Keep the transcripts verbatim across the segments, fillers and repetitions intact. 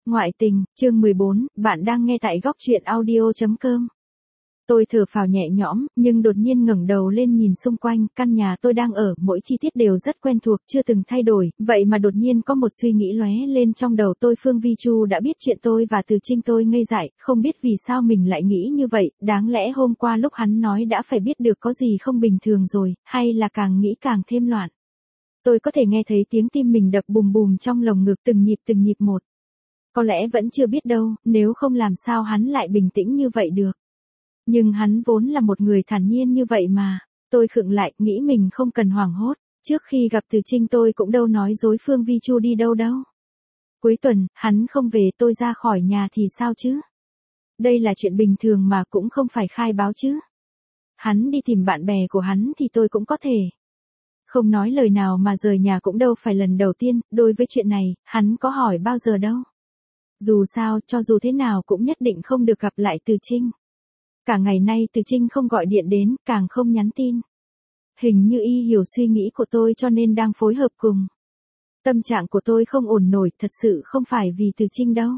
Ngoại tình, chương mười bốn, bạn đang nghe tại góc truyện audio chấm com. Tôi thở phào nhẹ nhõm, nhưng đột nhiên ngẩng đầu lên nhìn xung quanh, căn nhà tôi đang ở, mỗi chi tiết đều rất quen thuộc, chưa từng thay đổi, vậy mà đột nhiên có một suy nghĩ lóe lên trong đầu tôi. Phương Vi Chu đã biết chuyện tôi và Từ Trinh. Tôi ngây dại, không biết vì sao mình lại nghĩ như vậy, đáng lẽ hôm qua lúc hắn nói đã phải biết được có gì không bình thường rồi, hay là càng nghĩ càng thêm loạn. Tôi có thể nghe thấy tiếng tim mình đập bùm bùm trong lồng ngực, từng nhịp từng nhịp một. Có lẽ vẫn chưa biết đâu, nếu không làm sao hắn lại bình tĩnh như vậy được. Nhưng hắn vốn là một người thản nhiên như vậy mà. Tôi khựng lại, nghĩ mình không cần hoảng hốt. Trước khi gặp Từ Trinh tôi cũng đâu nói dối Phương Vi Chu đi đâu đâu. Cuối tuần, hắn không về, tôi ra khỏi nhà thì sao chứ? Đây là chuyện bình thường mà, cũng không phải khai báo chứ. Hắn đi tìm bạn bè của hắn thì tôi cũng có thể. Không nói lời nào mà rời nhà cũng đâu phải lần đầu tiên, đối với chuyện này, hắn có hỏi bao giờ đâu. Dù sao, cho dù thế nào cũng nhất định không được gặp lại Từ Trinh. Cả ngày nay Từ Trinh không gọi điện đến, càng không nhắn tin. Hình như y hiểu suy nghĩ của tôi cho nên đang phối hợp cùng. Tâm trạng của tôi không ổn nổi, thật sự không phải vì Từ Trinh đâu.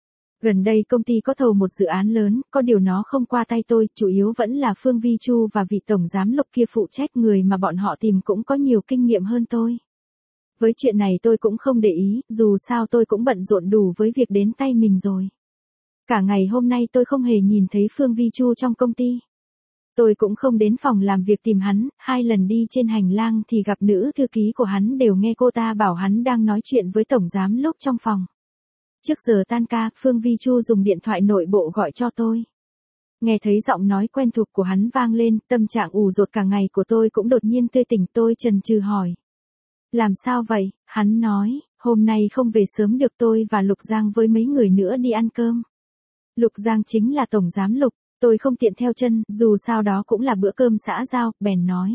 Gần đây công ty có thầu một dự án lớn, có điều nó không qua tay tôi, chủ yếu vẫn là Phương Vi Chu và vị tổng giám đốc kia phụ trách, người mà bọn họ tìm cũng có nhiều kinh nghiệm hơn tôi. Với chuyện này tôi cũng không để ý, dù sao tôi cũng bận rộn đủ với việc đến tay mình rồi. Cả ngày hôm nay tôi không hề nhìn thấy Phương Vi Chu trong công ty. Tôi cũng không đến phòng làm việc tìm hắn, hai lần đi trên hành lang thì gặp nữ thư ký của hắn, đều nghe cô ta bảo hắn đang nói chuyện với tổng giám đốc trong phòng. Trước giờ tan ca, Phương Vi Chu dùng điện thoại nội bộ gọi cho tôi. Nghe thấy giọng nói quen thuộc của hắn vang lên, tâm trạng ù dột cả ngày của tôi cũng đột nhiên tươi tỉnh. Tôi chần chừ hỏi. Làm sao vậy? Hắn nói, hôm nay không về sớm được, tôi và Lục Giang với mấy người nữa đi ăn cơm. Lục Giang chính là tổng giám Lục, tôi không tiện theo chân, dù sao đó cũng là bữa cơm xã giao, bèn nói.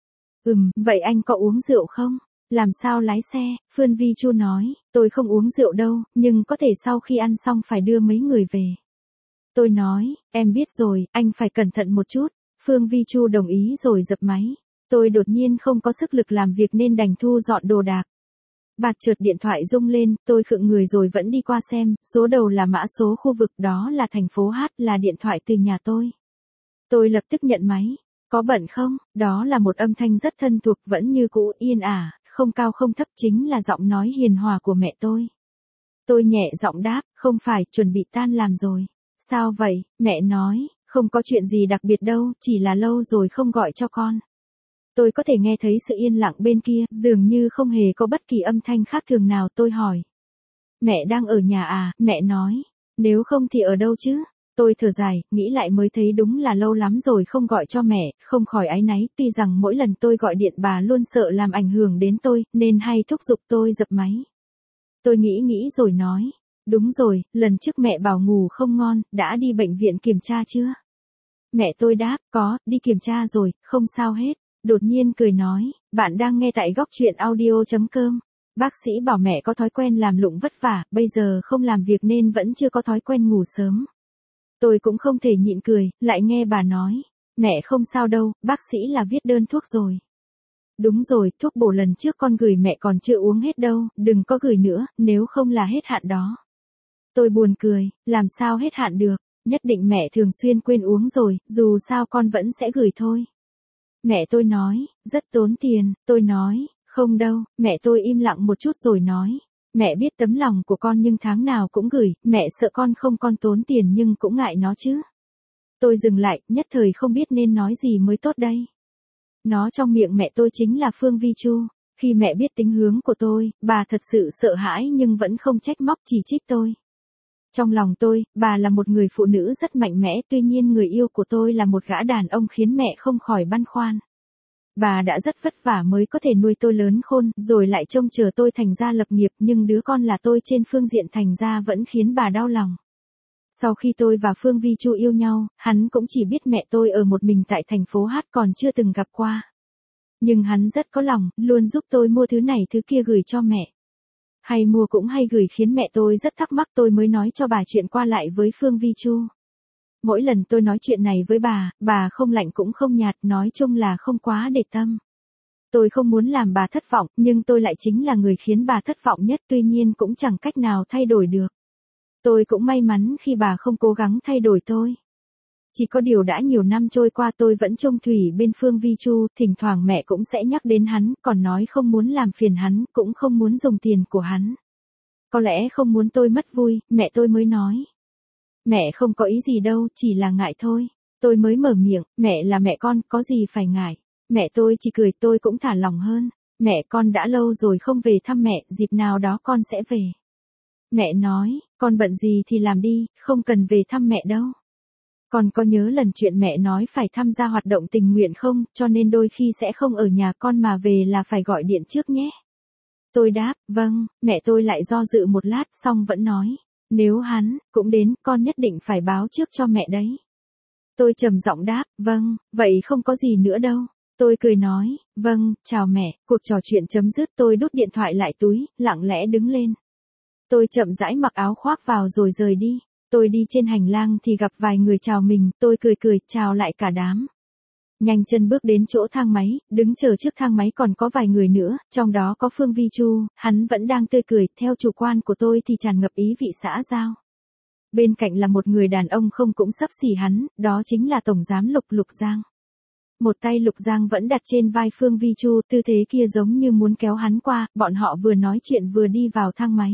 Ừm, vậy anh có uống rượu không? Làm sao lái xe? Phương Vi Chu nói, tôi không uống rượu đâu, nhưng có thể sau khi ăn xong phải đưa mấy người về. Tôi nói, em biết rồi, anh phải cẩn thận một chút. Phương Vi Chu đồng ý rồi dập máy. Tôi đột nhiên không có sức lực làm việc nên đành thu dọn đồ đạc. Bạt chợt điện thoại rung lên, tôi khựng người rồi vẫn đi qua xem, số đầu là mã số khu vực, đó là thành phố H, là điện thoại từ nhà tôi. Tôi lập tức nhận máy. Có bận không? Đó là một âm thanh rất thân thuộc, vẫn như cũ, yên ả, không cao không thấp, chính là giọng nói hiền hòa của mẹ tôi. Tôi nhẹ giọng đáp, không phải, chuẩn bị tan làm rồi. Sao vậy? Mẹ nói, không có chuyện gì đặc biệt đâu, chỉ là lâu rồi không gọi cho con. Tôi có thể nghe thấy sự yên lặng bên kia, dường như không hề có bất kỳ âm thanh khác thường nào. Tôi hỏi. Mẹ đang ở nhà à? Mẹ nói. Nếu không thì ở đâu chứ? Tôi thở dài, nghĩ lại mới thấy đúng là lâu lắm rồi không gọi cho mẹ, không khỏi áy náy, tuy rằng mỗi lần tôi gọi điện bà luôn sợ làm ảnh hưởng đến tôi, nên hay thúc giục tôi dập máy. Tôi nghĩ nghĩ rồi nói. Đúng rồi, lần trước mẹ bảo ngủ không ngon, đã đi bệnh viện kiểm tra chưa? Mẹ tôi đáp, có, đi kiểm tra rồi, không sao hết. Đột nhiên cười nói, bạn đang nghe tại góc truyện audio chấm com. Bác sĩ bảo mẹ có thói quen làm lụng vất vả, bây giờ không làm việc nên vẫn chưa có thói quen ngủ sớm. Tôi cũng không thể nhịn cười, lại nghe bà nói, mẹ không sao đâu, bác sĩ là viết đơn thuốc rồi. Đúng rồi, thuốc bổ lần trước con gửi mẹ còn chưa uống hết đâu, đừng có gửi nữa, nếu không là hết hạn đó. Tôi buồn cười, làm sao hết hạn được, nhất định mẹ thường xuyên quên uống rồi, dù sao con vẫn sẽ gửi thôi. Mẹ tôi nói, rất tốn tiền. Tôi nói, không đâu. Mẹ tôi im lặng một chút rồi nói, mẹ biết tấm lòng của con nhưng tháng nào cũng gửi, mẹ sợ con không con tốn tiền nhưng cũng ngại nó chứ. Tôi dừng lại, nhất thời không biết nên nói gì mới tốt đây. Nó trong miệng mẹ tôi chính là Phương Vi Chu. Khi mẹ biết tính hướng của tôi, bà thật sự sợ hãi nhưng vẫn không trách móc chỉ trích tôi. Trong lòng tôi, bà là một người phụ nữ rất mạnh mẽ, tuy nhiên người yêu của tôi là một gã đàn ông khiến mẹ không khỏi băn khoăn. Bà đã rất vất vả mới có thể nuôi tôi lớn khôn, rồi lại trông chờ tôi thành ra lập nghiệp, nhưng đứa con là tôi trên phương diện thành ra vẫn khiến bà đau lòng. Sau khi tôi và Phương Vi Chu yêu nhau, hắn cũng chỉ biết mẹ tôi ở một mình tại thành phố H, còn chưa từng gặp qua. Nhưng hắn rất có lòng, luôn giúp tôi mua thứ này thứ kia gửi cho mẹ. Hay mua cũng hay gửi khiến mẹ tôi rất thắc mắc, tôi mới nói cho bà chuyện qua lại với Phương Vi Chu. Mỗi lần tôi nói chuyện này với bà, bà không lạnh cũng không nhạt, nói chung là không quá để tâm. Tôi không muốn làm bà thất vọng, nhưng tôi lại chính là người khiến bà thất vọng nhất, tuy nhiên cũng chẳng cách nào thay đổi được. Tôi cũng may mắn khi bà không cố gắng thay đổi tôi. Chỉ có điều đã nhiều năm trôi qua tôi vẫn trông thủy bên Phương Vi Chu, thỉnh thoảng mẹ cũng sẽ nhắc đến hắn, còn nói không muốn làm phiền hắn, cũng không muốn dùng tiền của hắn. Có lẽ không muốn tôi mất vui, mẹ tôi mới nói. Mẹ không có ý gì đâu, chỉ là ngại thôi. Tôi mới mở miệng, mẹ là mẹ con, có gì phải ngại. Mẹ tôi chỉ cười, tôi cũng thả lòng hơn. Mẹ con đã lâu rồi không về thăm mẹ, dịp nào đó con sẽ về. Mẹ nói, con bận gì thì làm đi, không cần về thăm mẹ đâu. Con có nhớ lần chuyện mẹ nói phải tham gia hoạt động tình nguyện không, cho nên đôi khi sẽ không ở nhà con mà về là phải gọi điện trước nhé. Tôi đáp, vâng, mẹ tôi lại do dự một lát xong vẫn nói, nếu hắn cũng đến, con nhất định phải báo trước cho mẹ đấy. Tôi trầm giọng đáp, vâng, vậy không có gì nữa đâu. Tôi cười nói, vâng, chào mẹ, cuộc trò chuyện chấm dứt tôi đút điện thoại lại túi, lặng lẽ đứng lên. Tôi chậm rãi mặc áo khoác vào rồi rời đi. Tôi đi trên hành lang thì gặp vài người chào mình, tôi cười cười, chào lại cả đám. Nhanh chân bước đến chỗ thang máy, đứng chờ trước thang máy còn có vài người nữa, trong đó có Phương Vi Chu, hắn vẫn đang tươi cười, theo chủ quan của tôi thì tràn ngập ý vị xã giao. Bên cạnh là một người đàn ông không cũng xấp xỉ hắn, đó chính là Tổng Giám Lục Lục Giang. Một tay Lục Giang vẫn đặt trên vai Phương Vi Chu, tư thế kia giống như muốn kéo hắn qua, bọn họ vừa nói chuyện vừa đi vào thang máy.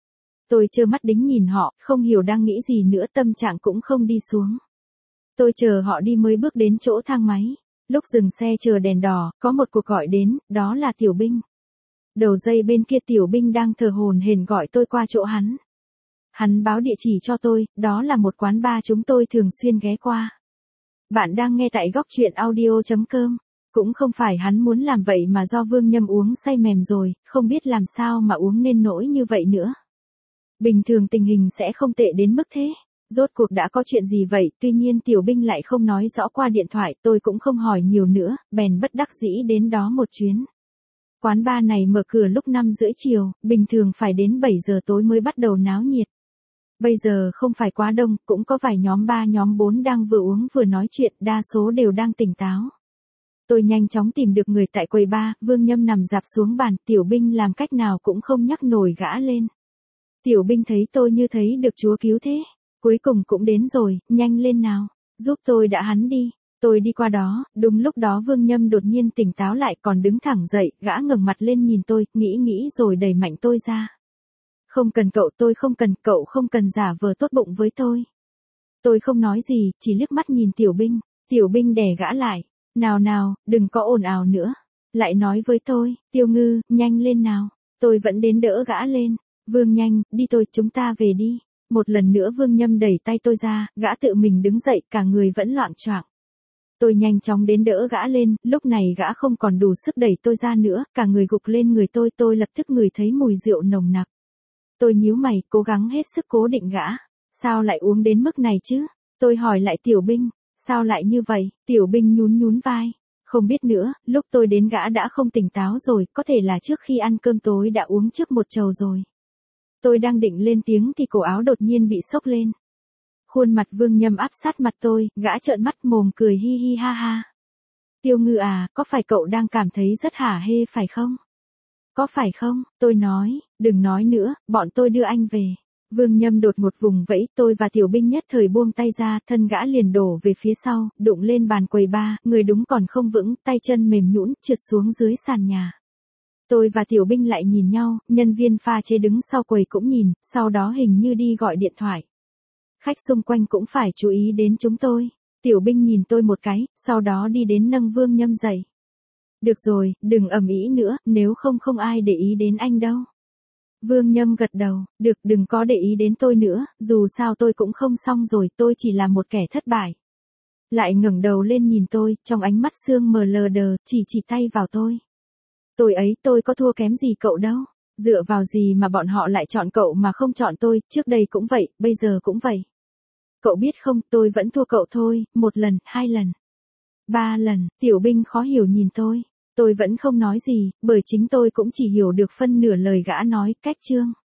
Tôi trơ mắt đính nhìn họ, không hiểu đang nghĩ gì nữa, tâm trạng cũng không đi xuống. Tôi chờ họ đi mới bước đến chỗ thang máy. Lúc dừng xe chờ đèn đỏ, có một cuộc gọi đến, đó là Tiểu Binh. Đầu dây bên kia Tiểu Binh đang thở hổn hển gọi tôi qua chỗ hắn. Hắn báo địa chỉ cho tôi, đó là một quán bar chúng tôi thường xuyên ghé qua. Bạn đang nghe tại góc truyện audio chấm com. Cũng không phải hắn muốn làm vậy mà do Vương Nhâm uống say mềm rồi, không biết làm sao mà uống nên nỗi như vậy nữa. Bình thường tình hình sẽ không tệ đến mức thế. Rốt cuộc đã có chuyện gì vậy, tuy nhiên Tiểu Binh lại không nói rõ qua điện thoại, tôi cũng không hỏi nhiều nữa, bèn bất đắc dĩ đến đó một chuyến. Quán bar này mở cửa lúc năm rưỡi chiều, bình thường phải đến bảy giờ tối mới bắt đầu náo nhiệt. Bây giờ không phải quá đông, cũng có vài nhóm ba nhóm bốn đang vừa uống vừa nói chuyện, đa số đều đang tỉnh táo. Tôi nhanh chóng tìm được người tại quầy bar, Vương Nhâm nằm rạp xuống bàn, Tiểu Binh làm cách nào cũng không nhắc nổi gã lên. Tiểu Binh thấy tôi như thấy được Chúa cứu thế. Cuối cùng cũng đến rồi, nhanh lên nào, giúp tôi đã hắn đi. Tôi đi qua đó, đúng lúc đó Vương Nhâm đột nhiên tỉnh táo lại còn đứng thẳng dậy, gã ngẩng mặt lên nhìn tôi, nghĩ nghĩ rồi đẩy mạnh tôi ra. Không cần cậu, tôi không cần, cậu không cần giả vờ tốt bụng với tôi. Tôi không nói gì, chỉ liếc mắt nhìn Tiểu Binh. Tiểu Binh đè gã lại. Nào nào, đừng có ồn ào nữa. Lại nói với tôi, Tiêu Ngư, nhanh lên nào. Tôi vẫn đến đỡ gã lên. Vương nhanh, đi tôi, chúng ta về đi. Một lần nữa Vương Nhâm đẩy tay tôi ra, gã tự mình đứng dậy, cả người vẫn loạng choạng. Tôi nhanh chóng đến đỡ gã lên, lúc này gã không còn đủ sức đẩy tôi ra nữa, cả người gục lên người tôi, tôi lập tức ngửi thấy mùi rượu nồng nặc. Tôi nhíu mày, cố gắng hết sức cố định gã. Sao lại uống đến mức này chứ? Tôi hỏi lại Tiểu Binh, sao lại như vậy? Tiểu Binh nhún nhún vai. Không biết nữa, lúc tôi đến gã đã không tỉnh táo rồi, có thể là trước khi ăn cơm tối đã uống trước một chầu rồi. Tôi đang định lên tiếng thì cổ áo đột nhiên bị xốc lên. Khuôn mặt Vương Nhâm áp sát mặt tôi, gã trợn mắt mồm cười hi hi ha ha. Tiêu Ngư à, có phải cậu đang cảm thấy rất hả hê phải không? Có phải không? Tôi nói, đừng nói nữa, bọn tôi đưa anh về. Vương Nhâm đột một vùng vẫy, tôi và Tiểu Binh nhất thời buông tay ra, thân gã liền đổ về phía sau, đụng lên bàn quầy bar, người đúng còn không vững, tay chân mềm nhũn trượt xuống dưới sàn nhà. Tôi và Tiểu Binh lại nhìn nhau, nhân viên pha chế đứng sau quầy cũng nhìn, sau đó hình như đi gọi điện thoại. Khách xung quanh cũng phải chú ý đến chúng tôi. Tiểu Binh nhìn tôi một cái, sau đó đi đến nâng Vương Nhâm dậy. Được rồi, đừng ầm ĩ nữa, nếu không không ai để ý đến anh đâu. Vương Nhâm gật đầu, được, đừng có để ý đến tôi nữa, dù sao tôi cũng không xong rồi, tôi chỉ là một kẻ thất bại. Lại ngẩng đầu lên nhìn tôi, trong ánh mắt sương mờ lờ đờ, chỉ chỉ tay vào tôi. Tôi ấy, tôi có thua kém gì cậu đâu. Dựa vào gì mà bọn họ lại chọn cậu mà không chọn tôi, trước đây cũng vậy, bây giờ cũng vậy. Cậu biết không, tôi vẫn thua cậu thôi, một lần, hai lần, ba lần. Tiểu Binh khó hiểu nhìn tôi. Tôi vẫn không nói gì, bởi chính tôi cũng chỉ hiểu được phân nửa lời gã nói, cách chương.